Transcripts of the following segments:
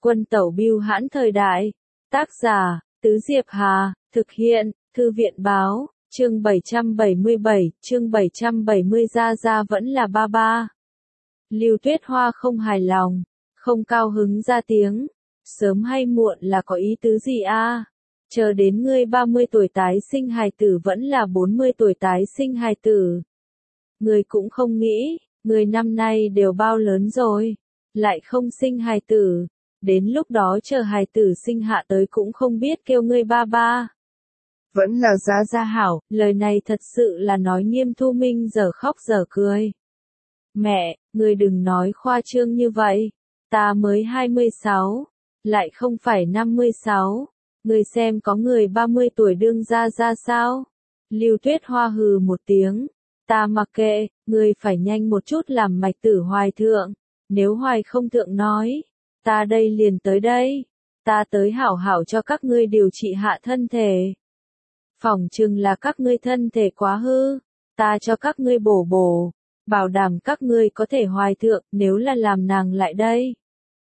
Quân tẩu bưu hãn thời đại. Tác giả, Tứ Diệp Hà, thực hiện, Thư viện báo, chương 777, chương 770 Gia Gia vẫn là ba ba. Lưu Tuyết Hoa không hài lòng, không cao hứng ra tiếng. Sớm hay muộn là có ý tứ gì a? Chờ đến ngươi 30 tuổi tái sinh hài tử vẫn là 40 tuổi tái sinh hài tử. Ngươi cũng không nghĩ, ngươi năm nay đều bao lớn rồi, lại không sinh hài tử. Đến lúc đó chờ hài tử sinh hạ tới cũng không biết kêu ngươi ba ba. Vẫn là Gia Gia hảo, lời này thật sự là nói Nghiêm Thu Minh giờ khóc giờ cười. Mẹ, ngươi đừng nói khoa trương như vậy, ta mới 26, lại không phải 56, ngươi xem có người 30 tuổi đương ra ra sao? Lưu Tuyết Hoa hừ một tiếng, ta mặc kệ, ngươi phải nhanh một chút làm mạch tử hoài thượng, nếu hoài không thượng nói, ta đây liền tới đây, ta tới hảo hảo cho các ngươi điều trị hạ thân thể. Phỏng chừng là các ngươi thân thể quá hư, ta cho các ngươi bổ bổ, bảo đảm các ngươi có thể hoài thượng, nếu là làm nàng lại đây.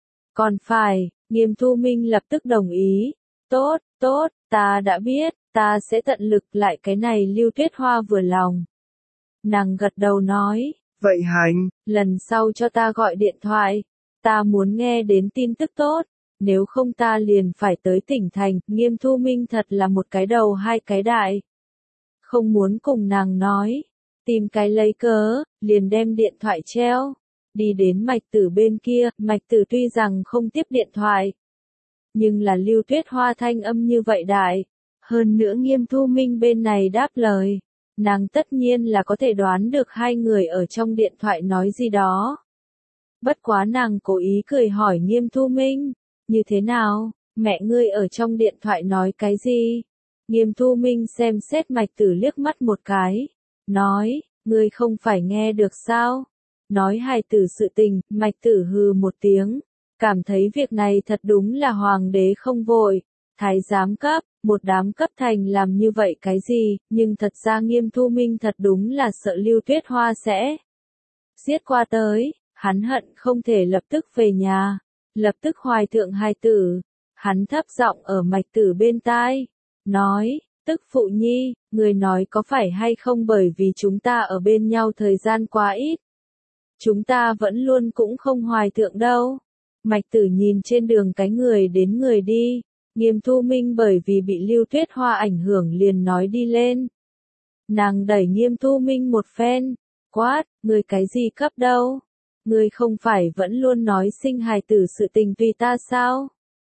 Còn phải, Nghiêm Thu Minh lập tức đồng ý, tốt, tốt, ta đã biết, ta sẽ tận lực lại cái này. Lưu Tuyết Hoa vừa lòng. Nàng gật đầu nói, vậy hành, lần sau cho ta gọi điện thoại, ta muốn nghe đến tin tức tốt, nếu không ta liền phải tới tỉnh thành. Nghiêm Thu Minh thật là một cái đầu hai cái đại. Không muốn cùng nàng nói, tìm cái lấy cớ, liền đem điện thoại treo, đi đến Mạch Tử bên kia. Mạch Tử tuy rằng không tiếp điện thoại, nhưng là Lưu Tuyết Hoa thanh âm như vậy đại, hơn nữa Nghiêm Thu Minh bên này đáp lời, nàng tất nhiên là có thể đoán được hai người ở trong điện thoại nói gì đó. Bất quá nàng cố ý cười hỏi Nghiêm Thu Minh, như thế nào, mẹ ngươi ở trong điện thoại nói cái gì? Nghiêm Thu Minh xem xét Mạch Tử liếc mắt một cái, nói, ngươi không phải nghe được sao? Nói hài tử sự tình. Mạch Tử hừ một tiếng, cảm thấy việc này thật đúng là hoàng đế không vội, thái giám cấp, một đám cấp thành làm như vậy cái gì, nhưng thật ra Nghiêm Thu Minh thật đúng là sợ Lưu Tuyết Hoa sẽ giết qua tới, hắn hận không thể lập tức về nhà, lập tức hoài thượng hài tử. Hắn thấp giọng ở Mạch Tử bên tai, nói, tức phụ nhi, người nói có phải hay không bởi vì chúng ta ở bên nhau thời gian quá ít, chúng ta vẫn luôn cũng không hoài thượng đâu. Mạch Tử nhìn trên đường cái người đến người đi, Nghiêm Thu Minh bởi vì bị Lưu Tuyết Hoa ảnh hưởng liền nói đi lên. Nàng đẩy Nghiêm Thu Minh một phen, quát, người cái gì cấp đâu? Người không phải vẫn luôn nói sinh hài tử sự tình tùy ta sao?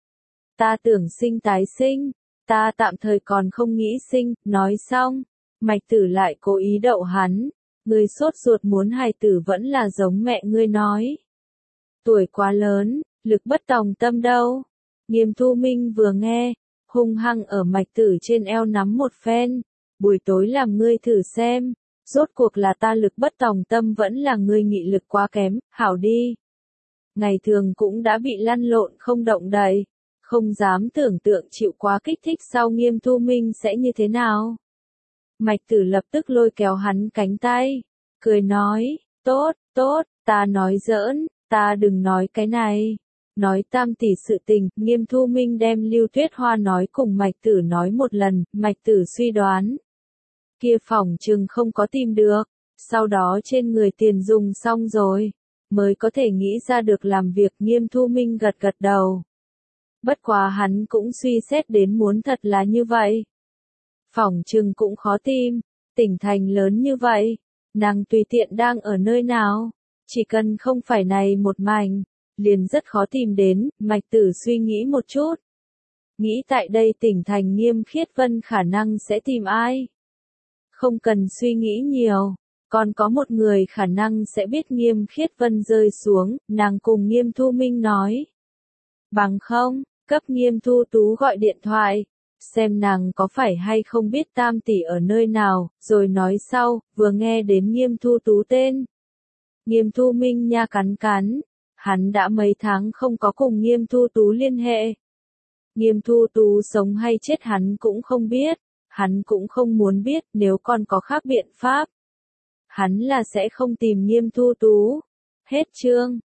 Ta tưởng sinh tái sinh, ta tạm thời còn không nghĩ sinh. Nói xong, Mạch Tử lại cố ý đậu hắn, người sốt ruột muốn hài tử vẫn là giống mẹ ngươi nói. Tuổi quá lớn, lực bất tòng tâm đâu. Nghiêm Thu Minh vừa nghe, hung hăng ở Mạch Tử trên eo nắm một phen, buổi tối làm ngươi thử xem, rốt cuộc là ta lực bất tòng tâm vẫn là ngươi nghị lực quá kém. Hảo đi. Ngày thường cũng đã bị lăn lộn không động đậy, không dám tưởng tượng chịu quá kích thích sau Nghiêm Thu Minh sẽ như thế nào. Mạch Tử lập tức lôi kéo hắn cánh tay, cười nói, tốt, tốt, ta nói giỡn, ta đừng nói cái này. Nói tam tỷ sự tình. Nghiêm Thu Minh đem Lưu Tuyết Hoa nói cùng Mạch Tử nói một lần. Mạch Tử suy đoán, kia phỏng chừng không có tìm được, sau đó trên người tiền dùng xong rồi, mới có thể nghĩ ra được làm việc. Nghiêm Thu Minh gật gật đầu. Bất quá hắn cũng suy xét đến muốn thật là như vậy, phỏng chừng cũng khó tìm, tỉnh thành lớn như vậy, nàng tùy tiện đang ở nơi nào, chỉ cần không phải này một mảnh, liền rất khó tìm đến. Mạch Tử suy nghĩ một chút, nghĩ tại đây tỉnh thành Nghiêm Khiết Vân khả năng sẽ tìm ai. Không cần suy nghĩ nhiều, còn có một người khả năng sẽ biết Nghiêm Khiết Vân rơi xuống. Nàng cùng Nghiêm Thu Minh nói, bằng không, cấp Nghiêm Thu Tú gọi điện thoại, xem nàng có phải hay không biết tam tỷ ở nơi nào, rồi nói sau. Vừa nghe đến Nghiêm Thu Tú tên, Nghiêm Thu Minh nha cắn cắn, hắn đã mấy tháng không có cùng Nghiêm Thu Tú liên hệ. Nghiêm Thu Tú sống hay chết hắn cũng không biết, hắn cũng không muốn biết. Nếu còn có khác biện pháp, hắn là sẽ không tìm Nghiêm Thu Tú. Hết chương.